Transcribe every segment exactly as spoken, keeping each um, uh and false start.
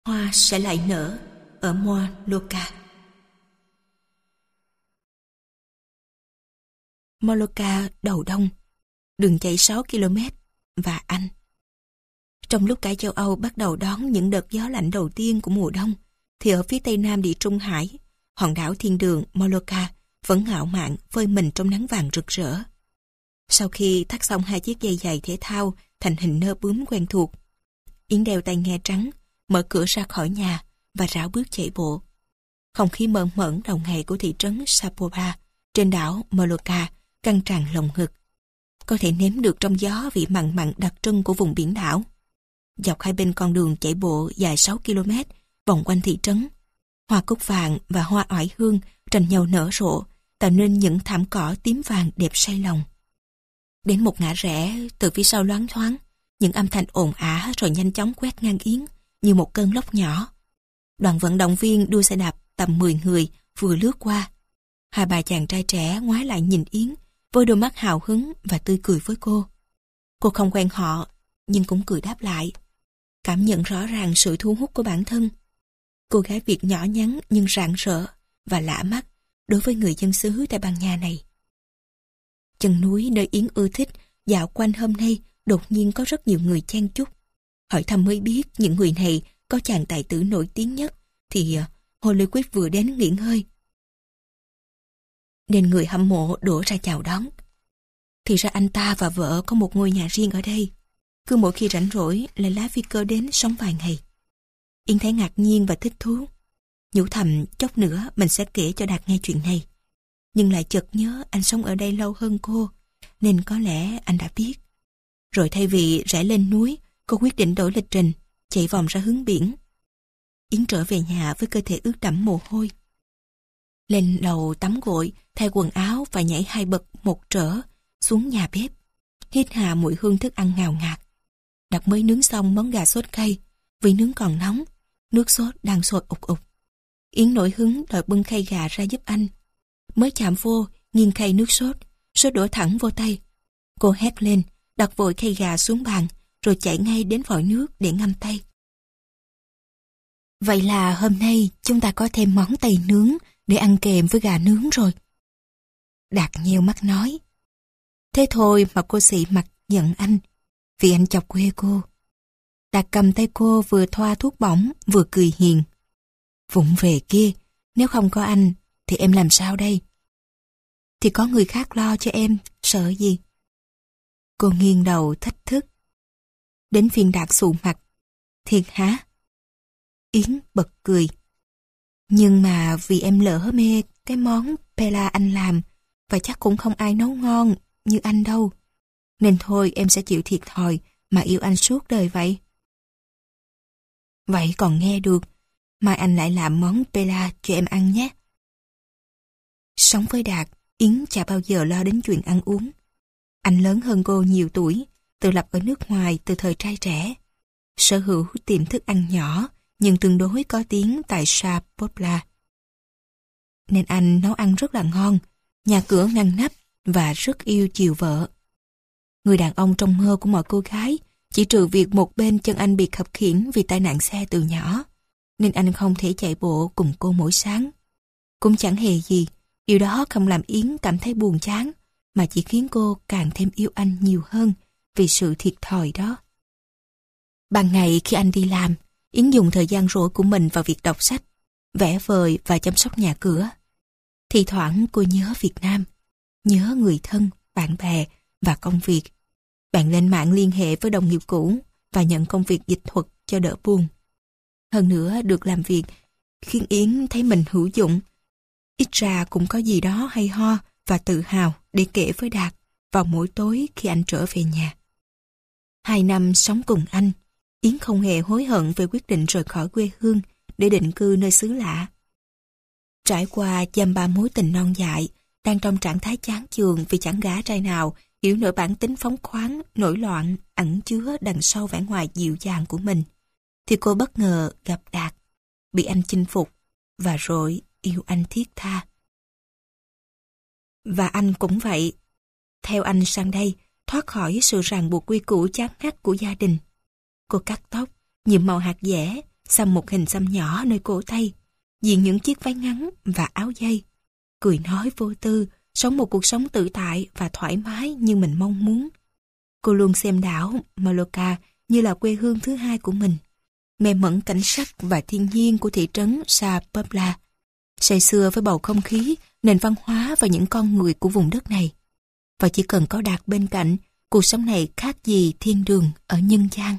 Hoa sẽ lại nở ở Molucca. Molucca đầu đông, đường chạy sáu ki lô mét và Anh. Trong lúc cả châu Âu bắt đầu đón những đợt gió lạnh đầu tiên của mùa đông, thì ở phía tây nam Địa Trung Hải, hòn đảo thiên đường Molucca vẫn ngạo mạn phơi mình trong nắng vàng rực rỡ. Sau khi thắt xong hai chiếc dây giày thể thao thành hình nơ bướm quen thuộc, Yến đeo tai nghe trắng, mở cửa ra khỏi nhà và rảo bước chạy bộ. Không khí mơn mởn đầu ngày của thị trấn Sapopa trên đảo Molucca căng tràn lồng ngực. Có thể nếm được trong gió vị mặn mặn đặc trưng của vùng biển đảo. Dọc hai bên con đường chạy bộ dài sáu ki lô mét vòng quanh thị trấn, hoa cúc vàng và hoa oải hương tranh nhau nở rộ, tạo nên những thảm cỏ tím vàng đẹp say lòng. Đến một ngã rẽ, từ phía sau loáng thoáng, những âm thanh ồn ào rồi nhanh chóng quét ngang Yến như một cơn lốc nhỏ. Đoàn vận động viên đua xe đạp tầm mười người vừa lướt qua. Hai bà chàng trai trẻ ngoái lại nhìn Yến với đôi mắt hào hứng và tươi cười với cô. Cô không quen họ, nhưng cũng cười đáp lại, cảm nhận rõ ràng sự thu hút của bản thân. Cô gái Việt nhỏ nhắn nhưng rạng rỡ và lạ mắt đối với người dân xứ Tây Ban Nha này. Chân núi nơi Yến ưa thích dạo quanh hôm nay đột nhiên có rất nhiều người chen chúc. Hỏi thăm mới biết những người này có chàng tài tử nổi tiếng nhất thì Hollywood vừa đến nghỉ ngơi, nên người hâm mộ đổ ra chào đón. Thì ra anh ta và vợ có một ngôi nhà riêng ở đây, cứ mỗi khi rảnh rỗi lại lái phi cơ đến sống vài ngày. Yến thấy ngạc nhiên và thích thú, nhủ thầm chốc nữa mình sẽ kể cho Đạt nghe chuyện này. Nhưng lại chợt nhớ anh sống ở đây lâu hơn cô, nên có lẽ anh đã biết. Rồi thay vì rẽ lên núi, cô quyết định đổi lịch trình, chạy vòng ra hướng biển. Yến trở về nhà với cơ thể ướt đẫm mồ hôi. Lên lầu tắm gội, thay quần áo và nhảy hai bậc một trở xuống nhà bếp, hít hà mùi hương thức ăn ngào ngạt. Đặt mới nướng xong món gà sốt cay, vì nướng còn nóng, nước sốt đang sôi ục ục. Yến nổi hứng đòi bưng khay gà ra giúp anh. Mới chạm vô, nghiêng khay nước sốt, sốt đổ thẳng vô tay. Cô hét lên, đặt vội khay gà xuống bàn, rồi chạy ngay đến vòi nước để ngâm tay. Vậy là hôm nay chúng ta có thêm món tây nướng để ăn kèm với gà nướng rồi. Đạt nheo mắt nói. Thế thôi mà cô xị mặt giận anh, vì anh chọc quê cô. Đạt cầm tay cô vừa thoa thuốc bỏng vừa cười hiền. Vụng về kia, nếu không có anh thì em làm sao đây? Thì có người khác lo cho em, sợ gì? Cô nghiêng đầu thách thức. Đến phiên Đạt sụ mặt. Thiệt hả? Yến bật cười. Nhưng mà vì em lỡ mê cái món Pela anh làm, và chắc cũng không ai nấu ngon như anh đâu. Nên thôi em sẽ chịu thiệt thòi mà yêu anh suốt đời vậy. Vậy còn nghe được, mai anh lại làm món Pela cho em ăn nhé. Sống với Đạt, Yến chả bao giờ lo đến chuyện ăn uống. Anh lớn hơn cô nhiều tuổi, tự lập ở nước ngoài từ thời trai trẻ. Sở hữu tiệm thức ăn nhỏ, nhưng tương đối có tiếng tại Sapopa. Nên anh nấu ăn rất là ngon, nhà cửa ngăn nắp và rất yêu chiều vợ. Người đàn ông trong mơ của mọi cô gái, chỉ trừ việc một bên chân anh bị khập khiễng vì tai nạn xe từ nhỏ, nên anh không thể chạy bộ cùng cô mỗi sáng. Cũng chẳng hề gì, điều đó không làm Yến cảm thấy buồn chán, mà chỉ khiến cô càng thêm yêu anh nhiều hơn vì sự thiệt thòi đó. Ban ngày khi anh đi làm, Yến dùng thời gian rỗi của mình vào việc đọc sách, vẽ vời và chăm sóc nhà cửa. Thì thoảng cô nhớ Việt Nam, nhớ người thân, bạn bè và công việc. Bạn lên mạng liên hệ với đồng nghiệp cũ và nhận công việc dịch thuật cho đỡ buồn. Hơn nữa được làm việc khiến Yến thấy mình hữu dụng. Ít ra cũng có gì đó hay ho và tự hào để kể với Đạt vào mỗi tối khi anh trở về nhà. Hai năm sống cùng anh, Yến không hề hối hận về quyết định rời khỏi quê hương để định cư nơi xứ lạ. Trải qua dăm ba mối tình non dại, đang trong trạng thái chán chường vì chẳng gã trai nào hiểu nổi bản tính phóng khoáng, nổi loạn, ẩn chứa đằng sau vẻ ngoài dịu dàng của mình, thì cô bất ngờ gặp Đạt, bị anh chinh phục, và rồi yêu anh thiết tha. Và anh cũng vậy, theo anh sang đây, thoát khỏi sự ràng buộc quy củ chán ngắt của gia đình. Cô cắt tóc, nhuộm màu hạt dẻ, xăm một hình xăm nhỏ nơi cổ tay, diện những chiếc váy ngắn và áo dây. Cười nói vô tư, sống một cuộc sống tự tại và thoải mái như mình mong muốn. Cô luôn xem đảo Mallorca như là quê hương thứ hai của mình, mê mẩn cảnh sắc và thiên nhiên của thị trấn Sa Pobla, say sưa với bầu không khí, nền văn hóa và những con người của vùng đất này. Và chỉ cần có Đạt bên cạnh, cuộc sống này khác gì thiên đường ở nhân gian.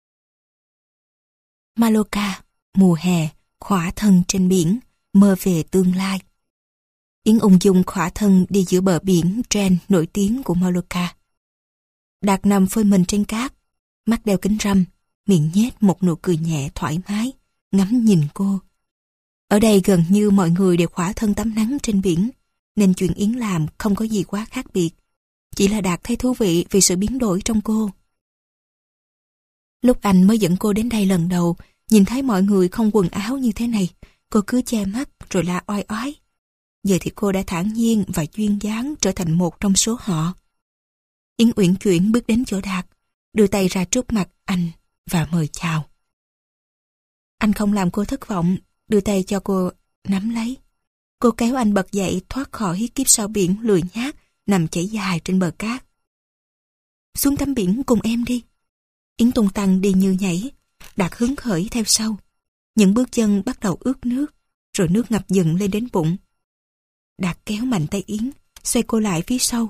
Mallorca, mùa hè, khỏa thân trên biển, mơ về tương lai. Yến ung dung khỏa thân đi giữa bờ biển Tren nổi tiếng của Mallorca. Đạt nằm phơi mình trên cát, mắt đeo kính râm, miệng nhếch một nụ cười nhẹ thoải mái, ngắm nhìn cô. Ở đây gần như mọi người đều khỏa thân tắm nắng trên biển, nên chuyện Yến làm không có gì quá khác biệt. Chỉ là Đạt thấy thú vị vì sự biến đổi trong cô. Lúc anh mới dẫn cô đến đây lần đầu, nhìn thấy mọi người không quần áo như thế này, cô cứ che mắt rồi la oai oái. Giờ thì cô đã thản nhiên và duyên dáng trở thành một trong số họ. Yến uyển chuyển bước đến chỗ Đạt, đưa tay ra trước mặt anh và mời chào. Anh không làm cô thất vọng, đưa tay cho cô nắm lấy. Cô kéo anh bật dậy thoát khỏi kiếp sao biển lười nhác nằm chảy dài trên bờ cát. Xuống tắm biển cùng em đi. Yến tung tăng đi như nhảy, Đạt hứng khởi theo sau. Những bước chân bắt đầu ướt nước, rồi nước ngập dần lên đến bụng. Đạt kéo mạnh tay Yến, xoay cô lại phía sau.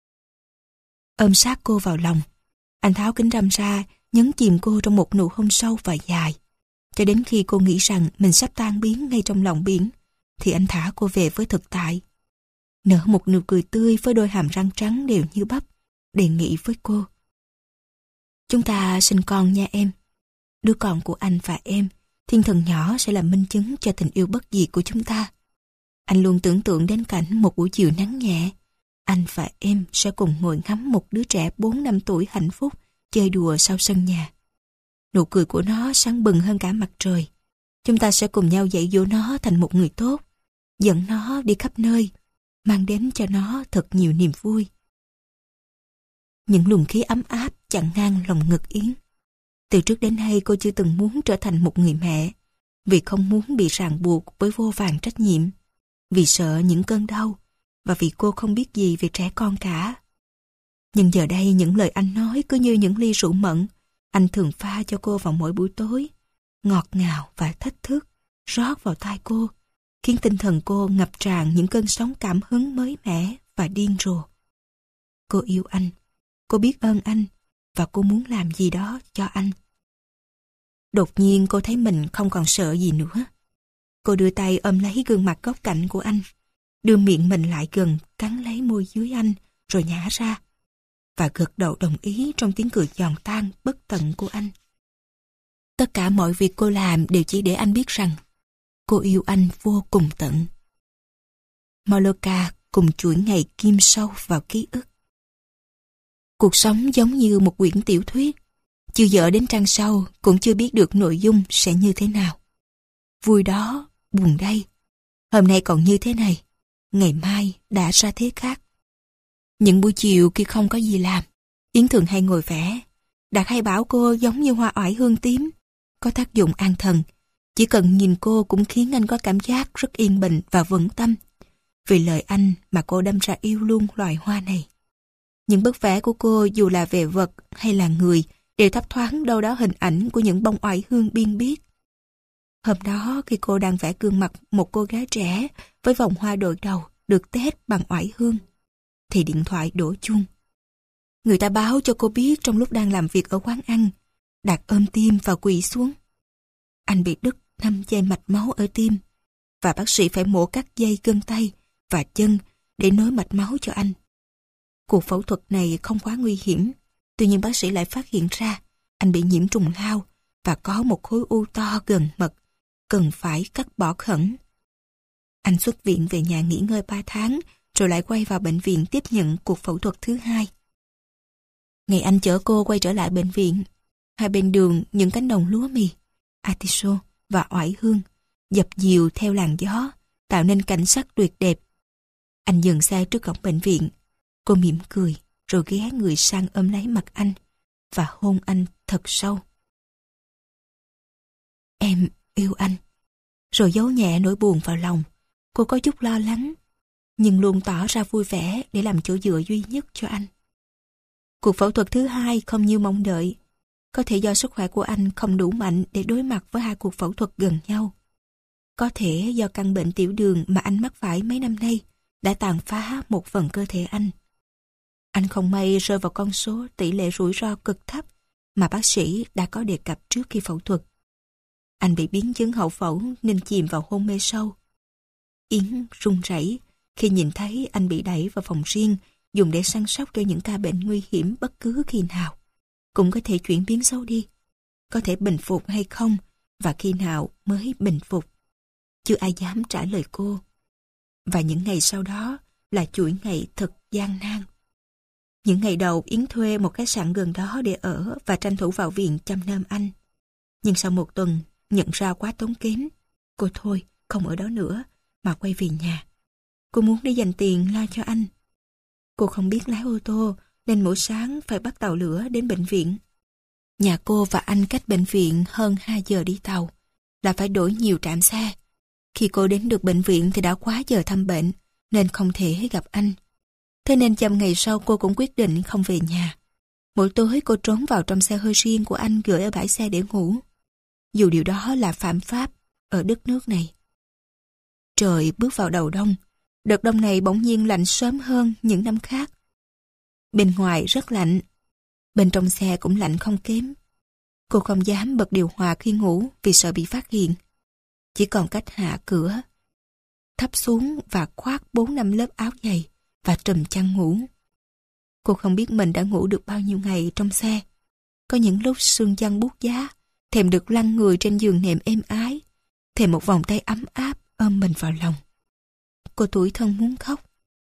Ôm sát cô vào lòng. Anh tháo kính râm ra, nhấn chìm cô trong một nụ hôn sâu và dài. Cho đến khi cô nghĩ rằng mình sắp tan biến ngay trong lòng biển, thì anh thả cô về với thực tại. Nở một nụ cười tươi với đôi hàm răng trắng đều như bắp, đề nghị với cô. Chúng ta sinh con nha em. Đứa con của anh và em, thiên thần nhỏ sẽ là minh chứng cho tình yêu bất diệt của chúng ta. Anh luôn tưởng tượng đến cảnh một buổi chiều nắng nhẹ, anh và em sẽ cùng ngồi ngắm một đứa trẻ bốn năm tuổi hạnh phúc chơi đùa sau sân nhà. Nụ cười của nó sáng bừng hơn cả mặt trời. Chúng ta sẽ cùng nhau dạy dỗ nó thành một người tốt, dẫn nó đi khắp nơi, mang đến cho nó thật nhiều niềm vui. Những luồng khí ấm áp chặn ngang lòng ngực Yến. Từ trước đến nay cô chưa từng muốn trở thành một người mẹ, vì không muốn bị ràng buộc với vô vàn trách nhiệm, vì sợ những cơn đau, và vì cô không biết gì về trẻ con cả. Nhưng giờ đây những lời anh nói cứ như những ly rượu mận, anh thường pha cho cô vào mỗi buổi tối, ngọt ngào và thách thức, rót vào tai cô, khiến tinh thần cô ngập tràn những cơn sóng cảm hứng mới mẻ và điên rồ. Cô yêu anh, cô biết ơn anh, và cô muốn làm gì đó cho anh. Đột nhiên cô thấy mình không còn sợ gì nữa. Cô đưa tay ôm lấy gương mặt góc cạnh của anh, đưa miệng mình lại gần, cắn lấy môi dưới anh, rồi nhả ra, và gật đầu đồng ý trong tiếng cười giòn tan bất tận của anh. Tất cả mọi việc cô làm đều chỉ để anh biết rằng cô yêu anh vô cùng tận. Mallorca cùng chuỗi ngày kim sâu vào ký ức. Cuộc sống giống như một quyển tiểu thuyết, chưa dở đến trang sau cũng chưa biết được nội dung sẽ như thế nào. Vui đó, buồn đây, hôm nay còn như thế này, ngày mai đã ra thế khác. Những buổi chiều khi không có gì làm, Yến thường hay ngồi vẽ. Đạt hay bảo cô giống như hoa oải hương tím, có tác dụng an thần. Chỉ cần nhìn cô cũng khiến anh có cảm giác rất yên bình và vững tâm. Vì lời anh mà cô đâm ra yêu luôn loài hoa này. Những bức vẽ của cô dù là về vật hay là người đều thấp thoáng đâu đó hình ảnh của những bông oải hương biên biếc. Hôm đó khi cô đang vẽ gương mặt một cô gái trẻ với vòng hoa đội đầu được tết bằng oải hương, thì điện thoại đổ chuông. Người ta báo cho cô biết trong lúc đang làm việc ở quán ăn, Đạt ôm tim và quỵ xuống. Anh bị đứt năm dây mạch máu ở tim, và bác sĩ phải mổ cắt dây gân tay và chân để nối mạch máu cho anh. Cuộc phẫu thuật này không quá nguy hiểm, tuy nhiên bác sĩ lại phát hiện ra anh bị nhiễm trùng lao và có một khối u to gần mật, cần phải cắt bỏ khẩn. Anh xuất viện về nhà nghỉ ngơi ba tháng, rồi lại quay vào bệnh viện tiếp nhận cuộc phẫu thuật thứ hai. Ngày anh chở cô quay trở lại bệnh viện, hai bên đường những cánh đồng lúa mì, artiso và oải hương dập dìu theo làn gió, tạo nên cảnh sắc tuyệt đẹp. Anh dừng xe trước cổng bệnh viện. Cô mỉm cười, rồi ghé người sang ôm lấy mặt anh và hôn anh thật sâu. Em yêu anh. Rồi giấu nhẹ nỗi buồn vào lòng. Cô có chút lo lắng, nhưng luôn tỏ ra vui vẻ để làm chỗ dựa duy nhất cho anh. Cuộc phẫu thuật thứ hai không như mong đợi. Có thể do sức khỏe của anh không đủ mạnh để đối mặt với hai cuộc phẫu thuật gần nhau. Có thể do căn bệnh tiểu đường mà anh mắc phải mấy năm nay đã tàn phá một phần cơ thể anh. Anh không may rơi vào con số tỷ lệ rủi ro cực thấp mà bác sĩ đã có đề cập trước khi phẫu thuật. Anh bị biến chứng hậu phẫu nên chìm vào hôn mê sâu. Yến run rẩy khi nhìn thấy anh bị đẩy vào phòng riêng dùng để săn sóc cho những ca bệnh nguy hiểm bất cứ khi nào. Cũng có thể chuyển biến xấu đi. Có thể bình phục hay không và khi nào mới bình phục. Chưa ai dám trả lời cô. Và những ngày sau đó là chuỗi ngày thật gian nan. Những ngày đầu Yến thuê một khách sạn gần đó để ở và tranh thủ vào viện chăm nom anh. Nhưng sau một tuần nhận ra quá tốn kém, cô thôi không ở đó nữa mà quay về nhà. Cô muốn đi dành tiền lo cho anh. Cô không biết lái ô tô nên mỗi sáng phải bắt tàu lửa đến bệnh viện. Nhà cô và anh cách bệnh viện hơn hai giờ đi tàu, là phải đổi nhiều trạm xe. Khi cô đến được bệnh viện thì đã quá giờ thăm bệnh nên không thể gặp anh. Thế nên chăm ngày sau cô cũng quyết định không về nhà. Mỗi tối cô trốn vào trong xe hơi riêng của anh gửi ở bãi xe để ngủ. Dù điều đó là phạm pháp ở đất nước này. Trời bước vào đầu đông. Đợt đông này bỗng nhiên lạnh sớm hơn những năm khác. Bên ngoài rất lạnh. Bên trong xe cũng lạnh không kém. Cô không dám bật điều hòa khi ngủ vì sợ bị phát hiện. Chỉ còn cách hạ cửa, thấp xuống và khoác bốn năm lớp áo dày và trùm chăn ngủ. Cô không biết mình đã ngủ được bao nhiêu ngày trong xe. Có những lúc xương chăn buốt giá, thèm được lăn người trên giường nệm êm ái, thèm một vòng tay ấm áp ôm mình vào lòng. Cô tủi thân muốn khóc.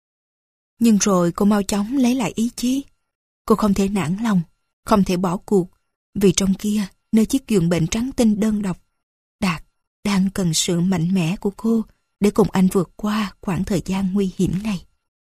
Nhưng rồi cô mau chóng lấy lại ý chí. Cô không thể nản lòng, không thể bỏ cuộc, vì trong kia, nơi chiếc giường bệnh trắng tinh đơn độc, Đạt đang cần sự mạnh mẽ của cô để cùng anh vượt qua khoảng thời gian nguy hiểm này.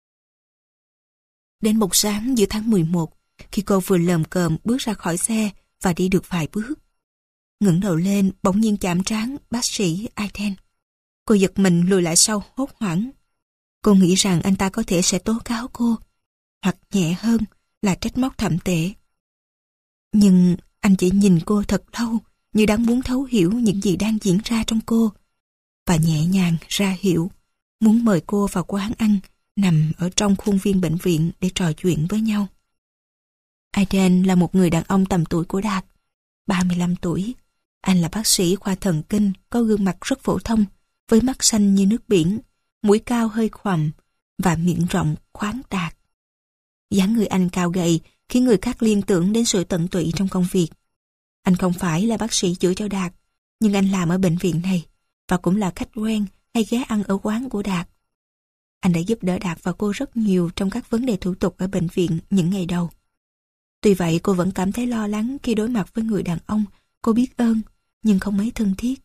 Đến một sáng giữa tháng mười một, khi cô vừa lờm cờm bước ra khỏi xe và đi được vài bước, ngẩng đầu lên bỗng nhiên chạm trán bác sĩ Aiden. Cô giật mình lùi lại sau hốt hoảng. Cô nghĩ rằng anh ta có thể sẽ tố cáo cô, hoặc nhẹ hơn là trách móc thậm tệ. Nhưng anh chỉ nhìn cô thật lâu, như đang muốn thấu hiểu những gì đang diễn ra trong cô, và nhẹ nhàng ra hiệu, muốn mời cô vào quán ăn nằm ở trong khuôn viên bệnh viện để trò chuyện với nhau. Aiden là một người đàn ông tầm tuổi của Đạt, ba mươi lăm tuổi. Anh là bác sĩ khoa thần kinh, có gương mặt rất phổ thông, với mắt xanh như nước biển, mũi cao hơi khoằm và miệng rộng khoáng đạt. Dáng người anh cao gầy khiến người khác liên tưởng đến sự tận tụy trong công việc. Anh không phải là bác sĩ chữa cho Đạt, nhưng anh làm ở bệnh viện này và cũng là khách quen hay ghé ăn ở quán của Đạt. Anh đã giúp đỡ Đạt và cô rất nhiều trong các vấn đề thủ tục ở bệnh viện những ngày đầu. Tuy vậy cô vẫn cảm thấy lo lắng khi đối mặt với người đàn ông cô biết ơn nhưng không mấy thân thiết.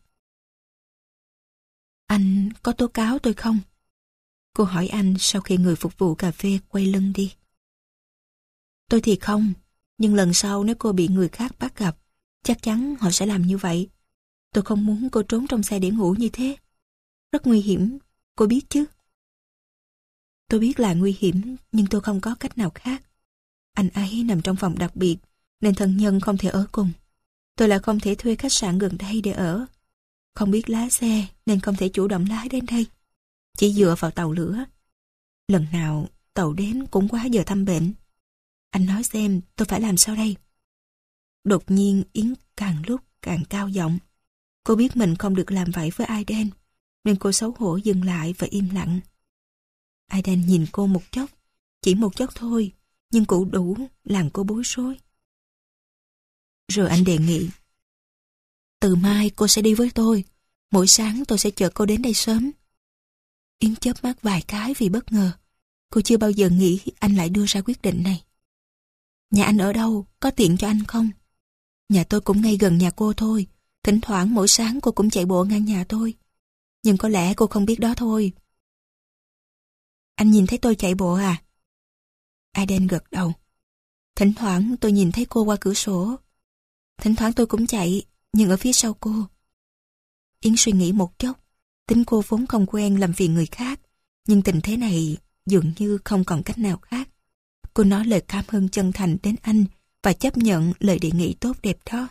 Anh có tố cáo tôi không? Cô hỏi anh sau khi người phục vụ cà phê quay lưng đi. Tôi thì không, nhưng lần sau nếu cô bị người khác bắt gặp, chắc chắn họ sẽ làm như vậy. Tôi không muốn cô trốn trong xe để ngủ như thế. Rất nguy hiểm, cô biết chứ? Tôi biết là nguy hiểm, nhưng tôi không có cách nào khác. Anh ấy nằm trong phòng đặc biệt, nên thân nhân không thể ở cùng. Tôi lại không thể thuê khách sạn gần đây để ở. Không biết lái xe, nên không thể chủ động lái đến đây. Chỉ dựa vào tàu lửa. Lần nào tàu đến cũng quá giờ thăm bệnh. Anh nói xem tôi phải làm sao đây? Đột nhiên Yến càng lúc càng cao giọng. Cô biết mình không được làm vậy với Aiden, nên cô xấu hổ dừng lại và im lặng. Aiden nhìn cô một chốc, chỉ một chốc thôi, nhưng cũng đủ làm cô bối rối. Rồi anh đề nghị. Từ mai cô sẽ đi với tôi. Mỗi sáng tôi sẽ chở cô đến đây sớm. Yến chớp mắt vài cái vì bất ngờ. Cô chưa bao giờ nghĩ anh lại đưa ra quyết định này. Nhà anh ở đâu? Có tiện cho anh không? Nhà tôi cũng ngay gần nhà cô thôi. Thỉnh thoảng mỗi sáng cô cũng chạy bộ ngang nhà tôi. Nhưng có lẽ cô không biết đó thôi. Anh nhìn thấy tôi chạy bộ à? Aiden gật đầu. Thỉnh thoảng tôi nhìn thấy cô qua cửa sổ. Thỉnh thoảng tôi cũng chạy, nhưng ở phía sau cô. Yến suy nghĩ một chốc. Tính cô vốn không quen làm phiền người khác, nhưng tình thế này dường như không còn cách nào khác. Cô nói lời cảm ơn chân thành đến anh và chấp nhận lời đề nghị tốt đẹp đó.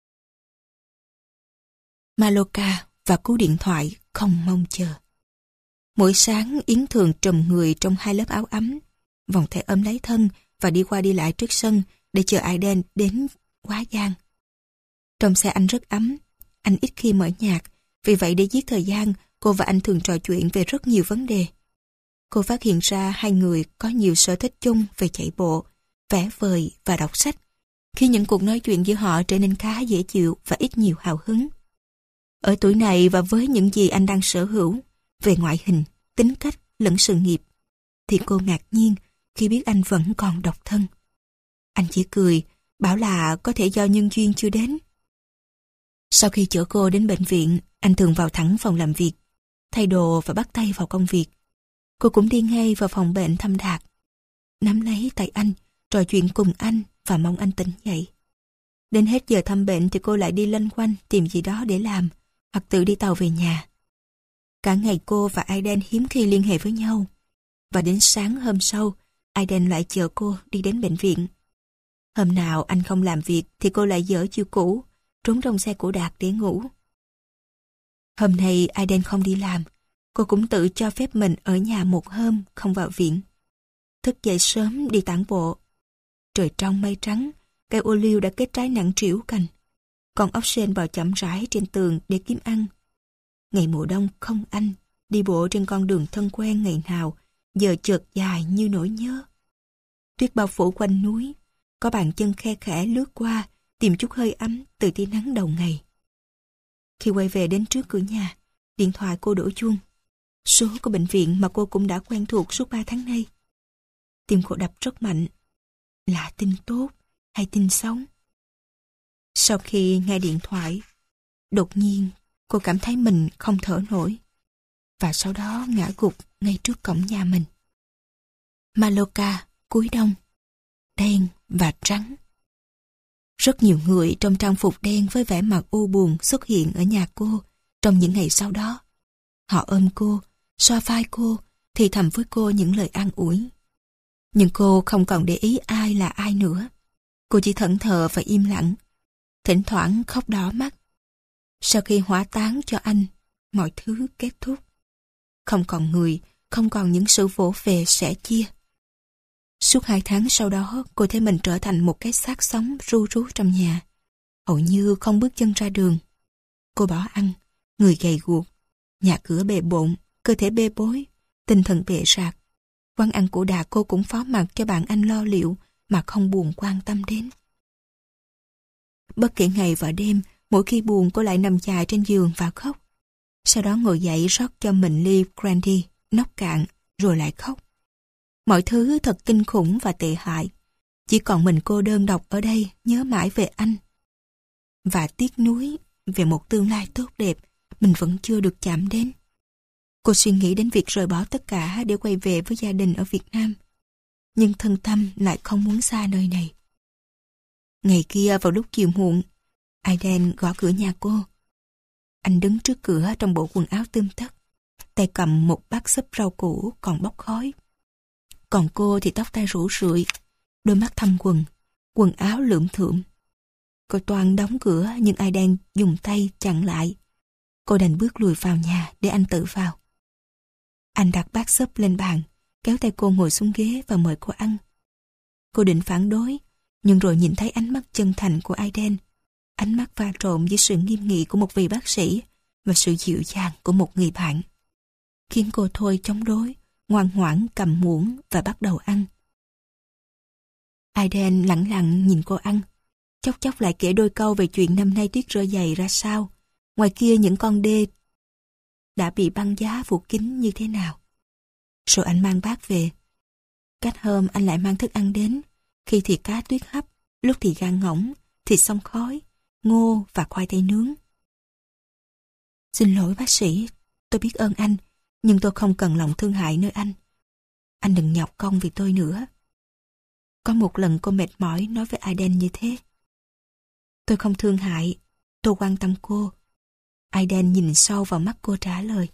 Maloka và cú điện thoại không mong chờ. Mỗi sáng Yến thường trùm người trong hai lớp áo ấm, vòng tay ôm lấy thân và đi qua đi lại trước sân để chờ Aiden đến quá giang. Trong xe anh rất ấm, anh ít khi mở nhạc, vì vậy để giết thời gian, cô và anh thường trò chuyện về rất nhiều vấn đề. Cô phát hiện ra hai người có nhiều sở thích chung về chạy bộ, vẽ vời và đọc sách, khi những cuộc nói chuyện giữa họ trở nên khá dễ chịu và ít nhiều hào hứng. Ở tuổi này và với những gì anh đang sở hữu, về ngoại hình, tính cách lẫn sự nghiệp, thì cô ngạc nhiên khi biết anh vẫn còn độc thân. Anh chỉ cười, bảo là có thể do nhân duyên chưa đến. Sau khi chở cô đến bệnh viện, anh thường vào thẳng phòng làm việc, thay đồ và bắt tay vào công việc. Cô cũng đi ngay vào phòng bệnh thăm Đạt, nắm lấy tay anh, trò chuyện cùng anh và mong anh tỉnh dậy. Đến hết giờ thăm bệnh thì cô lại đi loanh quanh tìm gì đó để làm, hoặc tự đi tàu về nhà. Cả ngày cô và Aiden hiếm khi liên hệ với nhau, và đến sáng hôm sau, Aiden lại chở cô đi đến bệnh viện. Hôm nào anh không làm việc thì cô lại dở chiêu cũ, trốn trong xe của Đạt để ngủ. Hôm nay Aiden không đi làm, cô cũng tự cho phép mình ở nhà một hôm không vào viện. Thức dậy sớm đi tản bộ. Trời trong mây trắng, cây ô liu đã kết trái nặng trĩu cành. Con ốc sên bò chậm rãi trên tường để kiếm ăn. Ngày mùa đông không anh, đi bộ trên con đường thân quen ngày nào, giờ chợt dài như nỗi nhớ. Tuyết bao phủ quanh núi, có bàn chân khe khẽ lướt qua, tìm chút hơi ấm từ tia nắng đầu ngày. Khi quay về đến trước cửa nhà, điện thoại cô đổ chuông. Số của bệnh viện mà cô cũng đã quen thuộc suốt ba tháng nay. Tim cô đập rất mạnh. Là tin tốt hay tin xấu? Sau khi nghe điện thoại, đột nhiên cô cảm thấy mình không thở nổi, và sau đó ngã gục ngay trước cổng nhà mình. Maloka cuối đông, đen và trắng. Rất nhiều người trong trang phục đen với vẻ mặt u buồn xuất hiện ở nhà cô trong những ngày sau đó. Họ ôm cô, xoa vai cô, thì thầm với cô những lời an ủi. Nhưng cô không còn để ý ai là ai nữa. Cô chỉ thẫn thờ và im lặng, thỉnh thoảng khóc đỏ mắt. Sau khi hỏa táng cho anh, mọi thứ kết thúc. Không còn người, không còn những sự vỗ về sẻ chia. Suốt hai tháng sau đó, cô thấy mình trở thành một cái xác sống ru rú trong nhà. Hầu như không bước chân ra đường. Cô bỏ ăn, người gầy guộc, nhà cửa bề bộn, cơ thể bê bối, tinh thần bệ rạc. Quán ăn của Đạt cô cũng phó mặc cho bạn anh lo liệu mà không buồn quan tâm đến. Bất kể ngày và đêm, mỗi khi buồn cô lại nằm dài trên giường và khóc. Sau đó ngồi dậy rót cho mình ly brandy, nốc cạn, rồi lại khóc. Mọi thứ thật kinh khủng và tệ hại. Chỉ còn mình cô đơn độc ở đây nhớ mãi về anh. Và tiếc nuối về một tương lai tốt đẹp mình vẫn chưa được chạm đến. Cô suy nghĩ đến việc rời bỏ tất cả để quay về với gia đình ở Việt Nam. Nhưng thân tâm lại không muốn xa nơi này. Ngày kia vào lúc chiều muộn, Aiden gõ cửa nhà cô. Anh đứng trước cửa trong bộ quần áo tươm tất, tay cầm một bát súp rau củ còn bốc khói. Còn cô thì tóc tai rủ rượi, đôi mắt thâm quầng, quần áo lượm thượm. Cô toan đóng cửa nhưng Aiden dùng tay chặn lại. Cô đành bước lùi vào nhà để anh tự vào. Anh đặt bát súp lên bàn, kéo tay cô ngồi xuống ghế và mời cô ăn. Cô định phản đối, nhưng rồi nhìn thấy ánh mắt chân thành của Aiden, ánh mắt pha trộn với sự nghiêm nghị của một vị bác sĩ và sự dịu dàng của một người bạn, khiến cô thôi chống đối, ngoan ngoãn cầm muỗng và bắt đầu ăn. Aiden lặng lặng nhìn cô ăn, chốc chốc lại kể đôi câu về chuyện năm nay tuyết rơi dày ra sao, ngoài kia những con đê đã bị băng giá phủ kín như thế nào. Rồi anh mang bát về. Cách hôm anh lại mang thức ăn đến, khi thì cá tuyết hấp, lúc thì gan ngỗng, thịt xông khói, ngô và khoai tây nướng. Xin lỗi bác sĩ, tôi biết ơn anh, nhưng tôi không cần lòng thương hại nơi anh. Anh đừng nhọc công vì tôi nữa. Có một lần cô mệt mỏi nói với Aiden như thế. Tôi không thương hại, tôi quan tâm cô. Aiden nhìn sâu vào mắt cô trả lời.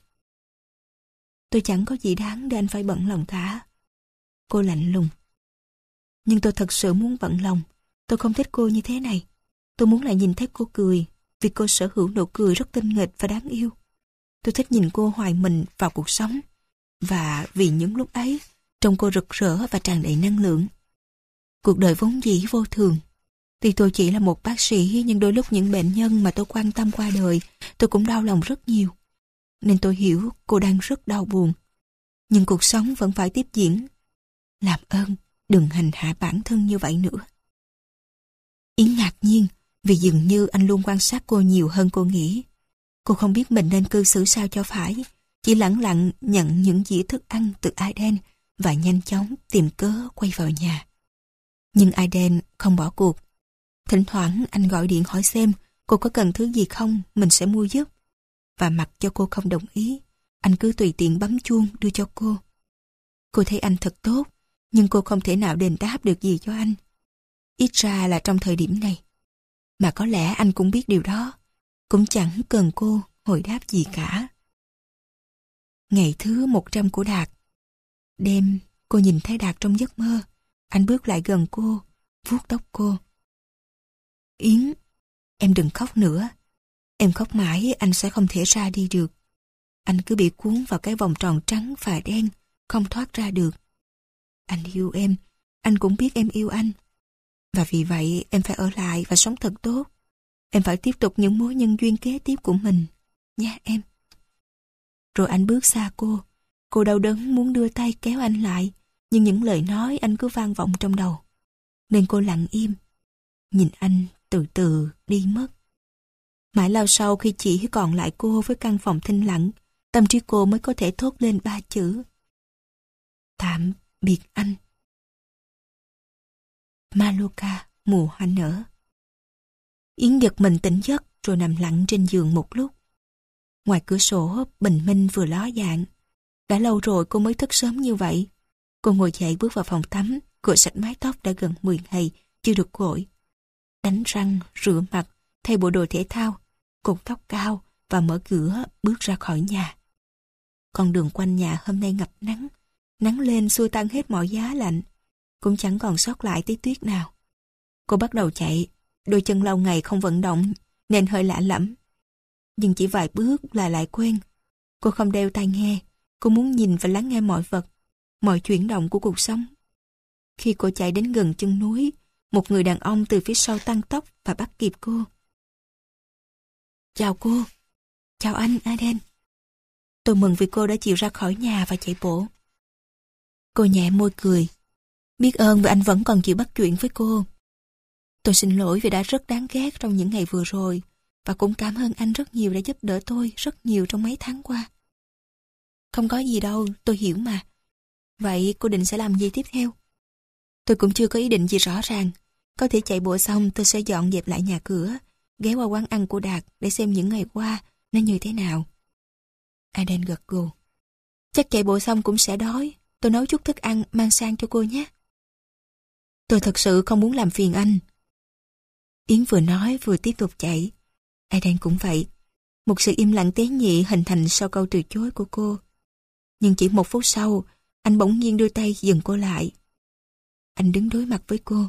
Tôi chẳng có gì đáng để anh phải bận lòng cả. Cô lạnh lùng. Nhưng tôi thật sự muốn bận lòng. Tôi không thích cô như thế này. Tôi muốn lại nhìn thấy cô cười, vì cô sở hữu nụ cười rất tinh nghịch và đáng yêu. Tôi thích nhìn cô hoài mình vào cuộc sống. Và vì những lúc ấy, trông cô rực rỡ và tràn đầy năng lượng. Cuộc đời vốn dĩ vô thường. Tuy tôi chỉ là một bác sĩ, nhưng đôi lúc những bệnh nhân mà tôi quan tâm qua đời, tôi cũng đau lòng rất nhiều. Nên tôi hiểu cô đang rất đau buồn. Nhưng cuộc sống vẫn phải tiếp diễn. Làm ơn, đừng hành hạ bản thân như vậy nữa. Yến ngạc nhiên, vì dường như anh luôn quan sát cô nhiều hơn cô nghĩ. Cô không biết mình nên cư xử sao cho phải, chỉ lẳng lặng nhận những dĩa thức ăn từ Aiden và nhanh chóng tìm cớ quay vào nhà. Nhưng Aiden không bỏ cuộc. Thỉnh thoảng anh gọi điện hỏi xem cô có cần thứ gì không, mình sẽ mua giúp. Và mặc cho cô không đồng ý, anh cứ tùy tiện bấm chuông đưa cho cô. Cô thấy anh thật tốt, nhưng cô không thể nào đền đáp được gì cho anh. Ít ra là trong thời điểm này. Mà có lẽ anh cũng biết điều đó, cũng chẳng cần cô hồi đáp gì cả. Ngày thứ một trăm của Đạt. Đêm, cô nhìn thấy Đạt trong giấc mơ. Anh bước lại gần cô, vuốt tóc cô. Yến, em đừng khóc nữa. Em khóc mãi anh sẽ không thể ra đi được. Anh cứ bị cuốn vào cái vòng tròn trắng và đen, không thoát ra được. Anh yêu em, anh cũng biết em yêu anh. Và vì vậy em phải ở lại và sống thật tốt. Em phải tiếp tục những mối nhân duyên kế tiếp của mình, nha em. Rồi anh bước xa cô. Cô đau đớn muốn đưa tay kéo anh lại, nhưng những lời nói anh cứ vang vọng trong đầu. Nên cô lặng im, nhìn anh từ từ đi mất. Mãi lâu sau khi chỉ còn lại cô với căn phòng thinh lặng, tâm trí cô mới có thể thốt lên ba chữ: tạm biệt anh. Maloka, mùa hoa nở. Yến giật mình tỉnh giấc rồi nằm lặng trên giường một lúc. Ngoài cửa sổ, bình minh vừa ló dạng. Đã lâu rồi cô mới thức sớm như vậy. Cô ngồi dậy bước vào phòng tắm, cột sạch mái tóc đã gần mười ngày, chưa được gội. Đánh răng, rửa mặt, thay bộ đồ thể thao, cột tóc cao và mở cửa bước ra khỏi nhà. Con đường quanh nhà hôm nay ngập nắng. Nắng lên xua tan hết mọi giá lạnh. Cũng chẳng còn sót lại tí tuyết nào. Cô bắt đầu chạy. Đôi chân lâu ngày không vận động nên hơi lạ lẫm. Nhưng chỉ vài bước là lại quen. Cô không đeo tai nghe. Cô muốn nhìn và lắng nghe mọi vật, mọi chuyển động của cuộc sống. Khi cô chạy đến gần chân núi, một người đàn ông từ phía sau tăng tốc và bắt kịp cô. Chào cô. Chào anh, Aiden. Tôi mừng vì cô đã chịu ra khỏi nhà và chạy bộ. Cô nhẹ môi cười. Biết ơn vì anh vẫn còn chịu bắt chuyện với cô. Tôi xin lỗi vì đã rất đáng ghét trong những ngày vừa rồi, và cũng cảm ơn anh rất nhiều đã giúp đỡ tôi rất nhiều trong mấy tháng qua. Không có gì đâu, tôi hiểu mà. Vậy cô định sẽ làm gì tiếp theo? Tôi cũng chưa có ý định gì rõ ràng. Có thể chạy bộ xong tôi sẽ dọn dẹp lại nhà cửa, ghé qua quán ăn của Đạt để xem những ngày qua nó như thế nào. Aiden gật gù. Chắc chạy bộ xong cũng sẽ đói. Tôi nấu chút thức ăn mang sang cho cô nhé. Tôi thật sự không muốn làm phiền anh. Yến vừa nói vừa tiếp tục chạy. Aiden cũng vậy. Một sự im lặng tế nhị hình thành sau câu từ chối của cô. Nhưng chỉ một phút sau, anh bỗng nhiên đưa tay dừng cô lại. Anh đứng đối mặt với cô.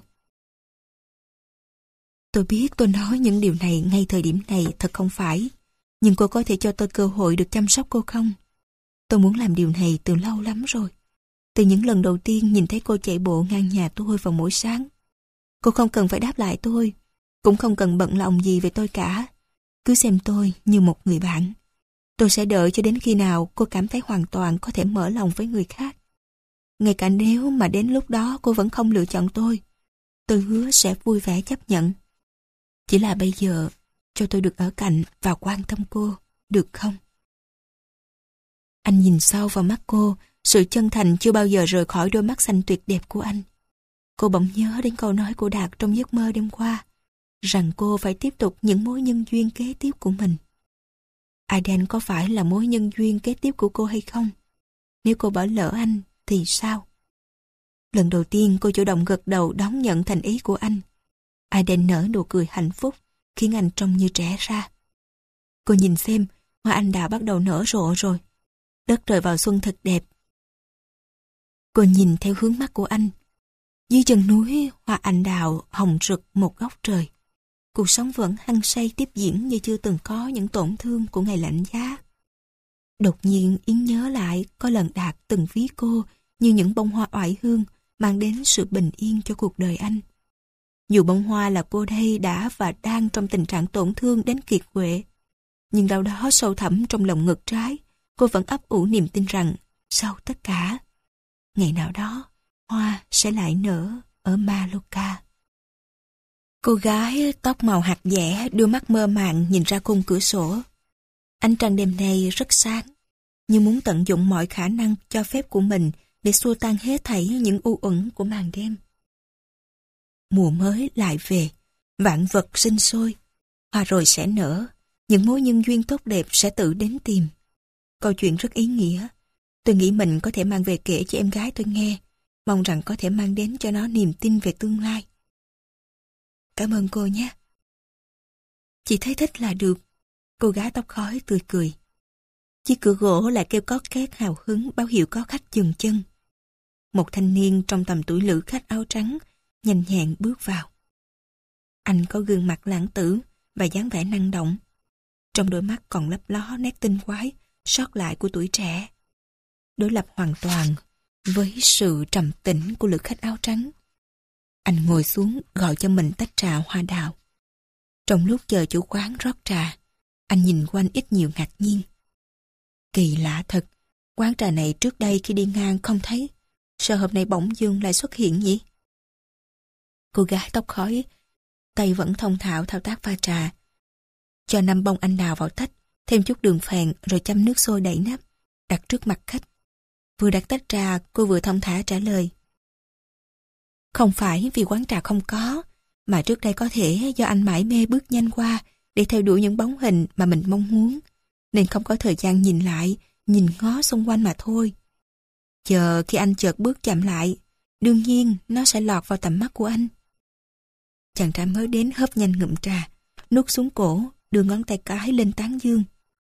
Tôi biết tôi nói những điều này ngay thời điểm này thật không phải, nhưng cô có thể cho tôi cơ hội được chăm sóc cô không? Tôi muốn làm điều này từ lâu lắm rồi. Từ những lần đầu tiên nhìn thấy cô chạy bộ ngang nhà tôi vào mỗi sáng. Cô không cần phải đáp lại tôi, cũng không cần bận lòng gì về tôi cả. Cứ xem tôi như một người bạn. Tôi sẽ đợi cho đến khi nào cô cảm thấy hoàn toàn có thể mở lòng với người khác. Ngay cả nếu mà đến lúc đó cô vẫn không lựa chọn tôi, tôi hứa sẽ vui vẻ chấp nhận. Chỉ là bây giờ, cho tôi được ở cạnh và quan tâm cô, được không? Anh nhìn sâu vào mắt cô, sự chân thành chưa bao giờ rời khỏi đôi mắt xanh tuyệt đẹp của anh. Cô bỗng nhớ đến câu nói của Đạt trong giấc mơ đêm qua, rằng cô phải tiếp tục những mối nhân duyên kế tiếp của mình. Aiden có phải là mối nhân duyên kế tiếp của cô hay không? Nếu cô bỏ lỡ anh, thì sao? Lần đầu tiên cô chủ động gật đầu đón nhận thành ý của anh. Aiden nở nụ cười hạnh phúc, khiến anh trông như trẻ ra. Cô nhìn xem, hoa anh đào bắt đầu nở rộ rồi. Đất trời vào xuân thật đẹp. Cô nhìn theo hướng mắt của anh. Dưới chân núi, hoa anh đào hồng rực một góc trời. Cuộc sống vẫn hăng say tiếp diễn như chưa từng có những tổn thương của ngày lạnh giá. Đột nhiên Yến nhớ lại có lần Đạt từng ví cô như những bông hoa oải hương mang đến sự bình yên cho cuộc đời anh. Dù bông hoa là cô đây đã và đang trong tình trạng tổn thương đến kiệt quệ, nhưng đâu đó sâu thẳm trong lòng ngực trái, cô vẫn ấp ủ niềm tin rằng sau tất cả, ngày nào đó hoa sẽ lại nở ở Mallorca. Cô gái tóc màu hạt dẻ, đôi mắt mơ màng nhìn ra khung cửa sổ. Ánh trăng đêm nay rất sáng, như muốn tận dụng mọi khả năng cho phép của mình để xua tan hết thảy những u uẩn của màn đêm. Mùa mới lại về, vạn vật sinh sôi, hoa rồi sẽ nở, những mối nhân duyên tốt đẹp sẽ tự đến tìm. Câu chuyện rất ý nghĩa, tôi nghĩ mình có thể mang về kể cho em gái tôi nghe, mong rằng có thể mang đến cho nó niềm tin về tương lai. Cảm ơn cô nhé. Chị thấy thích là được. Cô gái tóc khói tươi cười. Chiếc cửa gỗ lại kêu cót két hào hứng báo hiệu có khách dừng chân. Một thanh niên trong tầm tuổi lữ khách áo trắng nhanh nhẹn bước vào. Anh có gương mặt lãng tử và dáng vẻ năng động. Trong đôi mắt còn lấp ló nét tinh quái sót lại của tuổi trẻ. Đối lập hoàn toàn với sự trầm tĩnh của lữ khách áo trắng. Anh ngồi xuống gọi cho mình tách trà hoa đào. Trong lúc chờ chủ quán rót trà, anh nhìn quanh ít nhiều ngạc nhiên. Kỳ lạ thật, quán trà này trước đây khi đi ngang không thấy, sao hôm nay bỗng dưng lại xuất hiện nhỉ? Cô gái tóc khói, tay vẫn thông thạo thao tác pha trà. Cho năm bông anh đào vào tách, thêm chút đường phèn rồi châm nước sôi đậy nắp, đặt trước mặt khách. Vừa đặt tách trà, cô vừa thông thả trả lời. Không phải vì quán trà không có, mà trước đây có thể do anh mải mê bước nhanh qua để theo đuổi những bóng hình mà mình mong muốn, nên không có thời gian nhìn lại, nhìn ngó xung quanh mà thôi. Chờ khi anh chợt bước chậm lại, đương nhiên nó sẽ lọt vào tầm mắt của anh. Chàng trai mới đến hớp nhanh ngụm trà, nuốt xuống cổ, đưa ngón tay cái lên tán dương.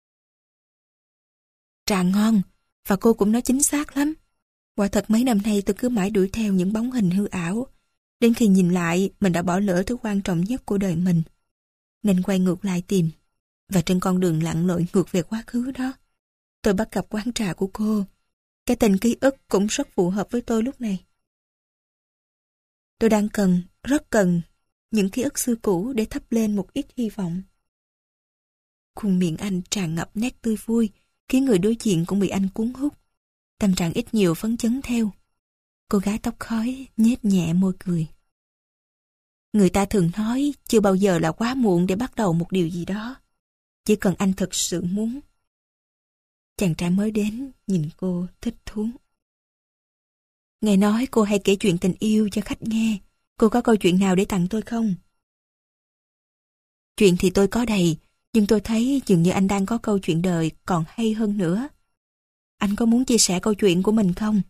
Trà ngon, và cô cũng nói chính xác lắm. Quả thật mấy năm nay tôi cứ mãi đuổi theo những bóng hình hư ảo, đến khi nhìn lại mình đã bỏ lỡ thứ quan trọng nhất của đời mình. Nên quay ngược lại tìm, và trên con đường lặn lội ngược về quá khứ đó, tôi bắt gặp quán trà của cô. Cái tên ký ức cũng rất phù hợp với tôi lúc này. Tôi đang cần, rất cần, những ký ức xưa cũ để thắp lên một ít hy vọng. Khuôn miệng anh tràn ngập nét tươi vui, khiến người đối diện cũng bị anh cuốn hút. Tâm trạng ít nhiều phấn chấn theo. Cô gái tóc khói nhếch nhẹ môi cười. Người ta thường nói chưa bao giờ là quá muộn để bắt đầu một điều gì đó. Chỉ cần anh thực sự muốn. Chàng trai mới đến nhìn cô thích thú. Nghe nói cô hay kể chuyện tình yêu cho khách nghe. Cô có câu chuyện nào để tặng tôi không? Chuyện thì tôi có đầy, nhưng tôi thấy dường như anh đang có câu chuyện đời còn hay hơn nữa. Anh có muốn chia sẻ câu chuyện của mình không?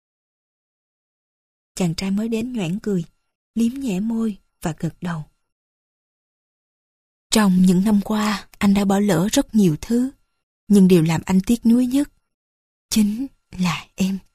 Chàng trai mới đến nhoẻn cười, liếm nhẹ môi và gật đầu. Trong những năm qua, anh đã bỏ lỡ rất nhiều thứ, nhưng điều làm anh tiếc nuối nhất chính là em.